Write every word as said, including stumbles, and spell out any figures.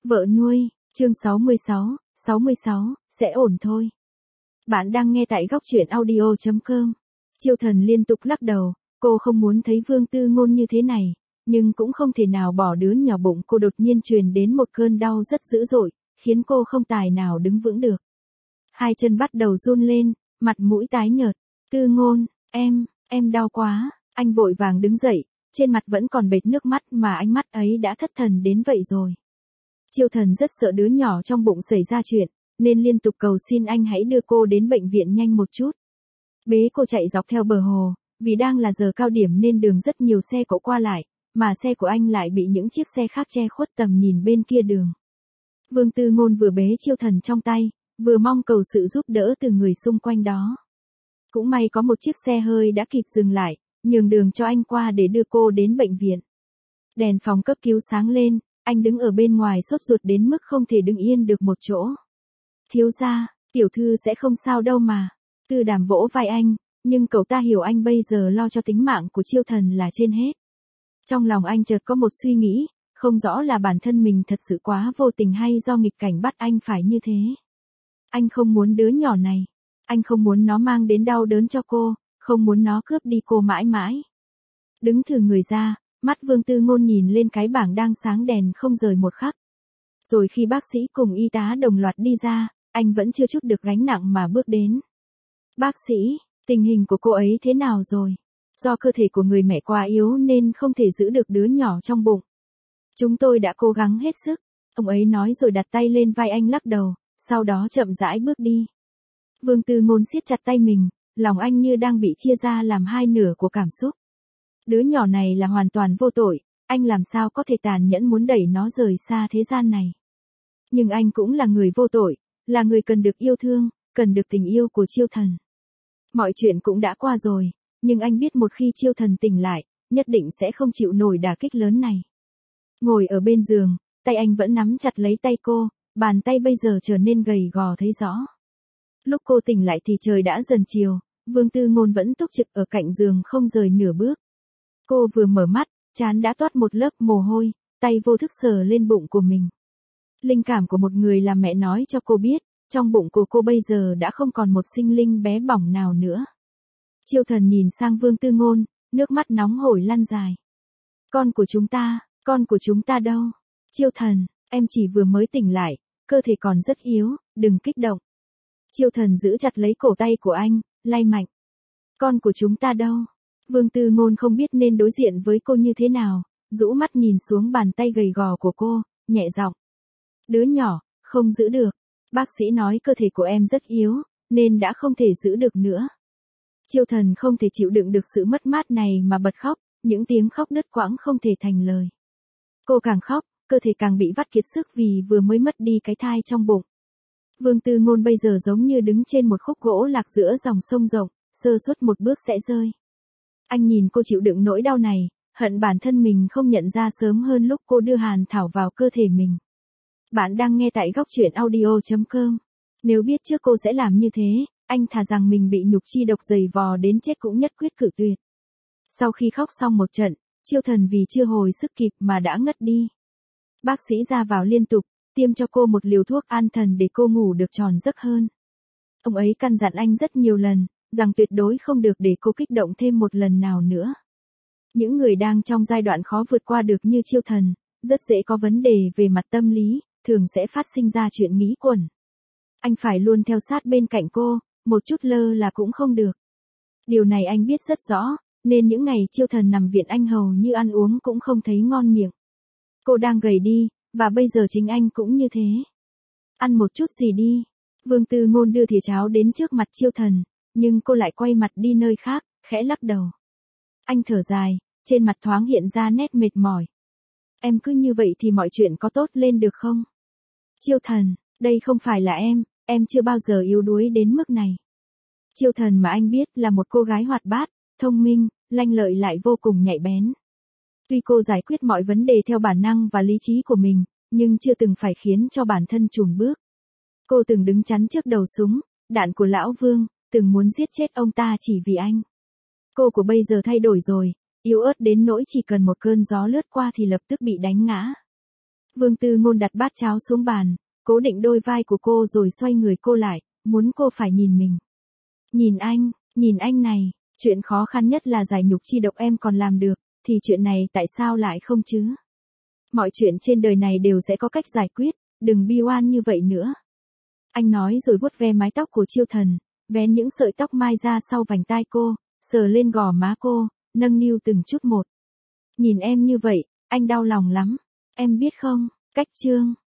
Vợ nuôi, chương sáu mươi sáu, sáu mươi sáu, sẽ ổn thôi. Bạn đang nghe tại góc truyện audio chấm com. Chiêu Thần liên tục lắc đầu, cô không muốn thấy Vương Tư Ngôn như thế này, nhưng cũng không thể nào bỏ đứa nhỏ bụng cô đột nhiên truyền đến một cơn đau rất dữ dội, khiến cô không tài nào đứng vững được. Hai chân bắt đầu run lên, mặt mũi tái nhợt. Tư Ngôn, em, em đau quá. Anh vội vàng đứng dậy, trên mặt vẫn còn bệt nước mắt mà ánh mắt ấy đã thất thần đến vậy rồi. Chiêu Thần rất sợ đứa nhỏ trong bụng xảy ra chuyện, nên liên tục cầu xin anh hãy đưa cô đến bệnh viện nhanh một chút. Bế cô chạy dọc theo bờ hồ, vì đang là giờ cao điểm nên đường rất nhiều xe cộ qua lại, mà xe của anh lại bị những chiếc xe khác che khuất tầm nhìn bên kia đường. Vương Tư Ngôn vừa bế Chiêu Thần trong tay, vừa mong cầu sự giúp đỡ từ người xung quanh đó. Cũng may có một chiếc xe hơi đã kịp dừng lại, nhường đường cho anh qua để đưa cô đến bệnh viện. Đèn phòng cấp cứu sáng lên, anh đứng ở bên ngoài sốt ruột đến mức không thể đứng yên được một chỗ. Thiếu gia, tiểu thư sẽ không sao đâu mà. Tư Đàm vỗ vai anh, nhưng cậu ta hiểu anh bây giờ lo cho tính mạng của Chiêu Thần là trên hết. Trong lòng anh chợt có một suy nghĩ, không rõ là bản thân mình thật sự quá vô tình hay do nghịch cảnh bắt anh phải như thế. Anh không muốn đứa nhỏ này. Anh không muốn nó mang đến đau đớn cho cô, không muốn nó cướp đi cô mãi mãi. Đứng thừ người ra, mắt Vương Tư Ngôn nhìn lên cái bảng đang sáng đèn không rời một khắc. Rồi khi bác sĩ cùng y tá đồng loạt đi ra, anh vẫn chưa trút được gánh nặng mà bước đến. Bác sĩ, tình hình của cô ấy thế nào rồi? Do cơ thể của người mẹ quá yếu nên không thể giữ được đứa nhỏ trong bụng. Chúng tôi đã cố gắng hết sức, ông ấy nói rồi đặt tay lên vai anh lắc đầu, sau đó chậm rãi bước đi. Vương Tư Ngôn siết chặt tay mình, lòng anh như đang bị chia ra làm hai nửa của cảm xúc. Đứa nhỏ này là hoàn toàn vô tội, anh làm sao có thể tàn nhẫn muốn đẩy nó rời xa thế gian này. Nhưng anh cũng là người vô tội, là người cần được yêu thương, cần được tình yêu của Chiêu Thần. Mọi chuyện cũng đã qua rồi, nhưng anh biết một khi Chiêu Thần tỉnh lại, nhất định sẽ không chịu nổi đả kích lớn này. Ngồi ở bên giường, tay anh vẫn nắm chặt lấy tay cô, bàn tay bây giờ trở nên gầy gò thấy rõ. Lúc cô tỉnh lại thì trời đã dần chiều, Vương Tư Ngôn vẫn túc trực ở cạnh giường không rời nửa bước. Cô vừa mở mắt, trán đã toát một lớp mồ hôi, tay vô thức sờ lên bụng của mình. Linh cảm của một người làm mẹ nói cho cô biết, trong bụng của cô bây giờ đã không còn một sinh linh bé bỏng nào nữa. Chiêu Thần nhìn sang Vương Tư Ngôn, nước mắt nóng hổi lăn dài. Con của chúng ta, con của chúng ta đâu? Chiêu Thần, em chỉ vừa mới tỉnh lại, cơ thể còn rất yếu, đừng kích động. Chiêu Thần giữ chặt lấy cổ tay của anh, lay mạnh. Con của chúng ta đâu? Vương Tư Ngôn không biết nên đối diện với cô như thế nào, rũ mắt nhìn xuống bàn tay gầy gò của cô, nhẹ giọng. Đứa nhỏ, không giữ được. Bác sĩ nói cơ thể của em rất yếu, nên đã không thể giữ được nữa. Chiêu Thần không thể chịu đựng được sự mất mát này mà bật khóc, những tiếng khóc đứt quãng không thể thành lời. Cô càng khóc, cơ thể càng bị vắt kiệt sức vì vừa mới mất đi cái thai trong bụng. Vương Tư Ngôn bây giờ giống như đứng trên một khúc gỗ lạc giữa dòng sông rộng, sơ suất một bước sẽ rơi. Anh nhìn cô chịu đựng nỗi đau này, hận bản thân mình không nhận ra sớm hơn lúc cô đưa hàn thảo vào cơ thể mình. Bạn đang nghe tại góc truyện audio chấm com. Nếu biết trước cô sẽ làm như thế, anh thà rằng mình bị nhục chi độc dày vò đến chết cũng nhất quyết cự tuyệt. Sau khi khóc xong một trận, Chiêu Thần vì chưa hồi sức kịp mà đã ngất đi. Bác sĩ ra vào liên tục, tiêm cho cô một liều thuốc an thần để cô ngủ được tròn giấc hơn. Ông ấy căn dặn anh rất nhiều lần, rằng tuyệt đối không được để cô kích động thêm một lần nào nữa. Những người đang trong giai đoạn khó vượt qua được như Chiêu Thần, rất dễ có vấn đề về mặt tâm lý, thường sẽ phát sinh ra chuyện nghĩ quẩn. Anh phải luôn theo sát bên cạnh cô, một chút lơ là cũng không được. Điều này anh biết rất rõ, nên những ngày Chiêu Thần nằm viện anh hầu như ăn uống cũng không thấy ngon miệng. Cô đang gầy đi, và bây giờ chính anh cũng như thế. Ăn một chút gì đi. Vương Tư Ngôn đưa thìa cháo đến trước mặt Chiêu Thần, nhưng cô lại quay mặt đi nơi khác, khẽ lắc đầu. Anh thở dài, trên mặt thoáng hiện ra nét mệt mỏi. Em cứ như vậy thì mọi chuyện có tốt lên được không? Chiêu Thần, đây không phải là em, em chưa bao giờ yếu đuối đến mức này. Chiêu Thần mà anh biết là một cô gái hoạt bát, thông minh, lanh lợi lại vô cùng nhạy bén. Tuy cô giải quyết mọi vấn đề theo bản năng và lý trí của mình, nhưng chưa từng phải khiến cho bản thân chùn bước. Cô từng đứng chắn trước đầu súng, đạn của Lão Vương, từng muốn giết chết ông ta chỉ vì anh. Cô của bây giờ thay đổi rồi, yếu ớt đến nỗi chỉ cần một cơn gió lướt qua thì lập tức bị đánh ngã. Vương Tư Ngôn đặt bát cháo xuống bàn, cố định đôi vai của cô rồi xoay người cô lại, muốn cô phải nhìn mình. Nhìn anh, nhìn anh này, chuyện khó khăn nhất là giải nhục chi độc em còn làm được, thì chuyện này tại sao lại không chứ? Mọi chuyện trên đời này đều sẽ có cách giải quyết, đừng bi oan như vậy nữa. Anh nói rồi vuốt ve mái tóc của Chiêu Thần, vén những sợi tóc mai ra sau vành tai cô, sờ lên gò má cô, nâng niu từng chút một. Nhìn em như vậy, anh đau lòng lắm, em biết không, Cách Trương.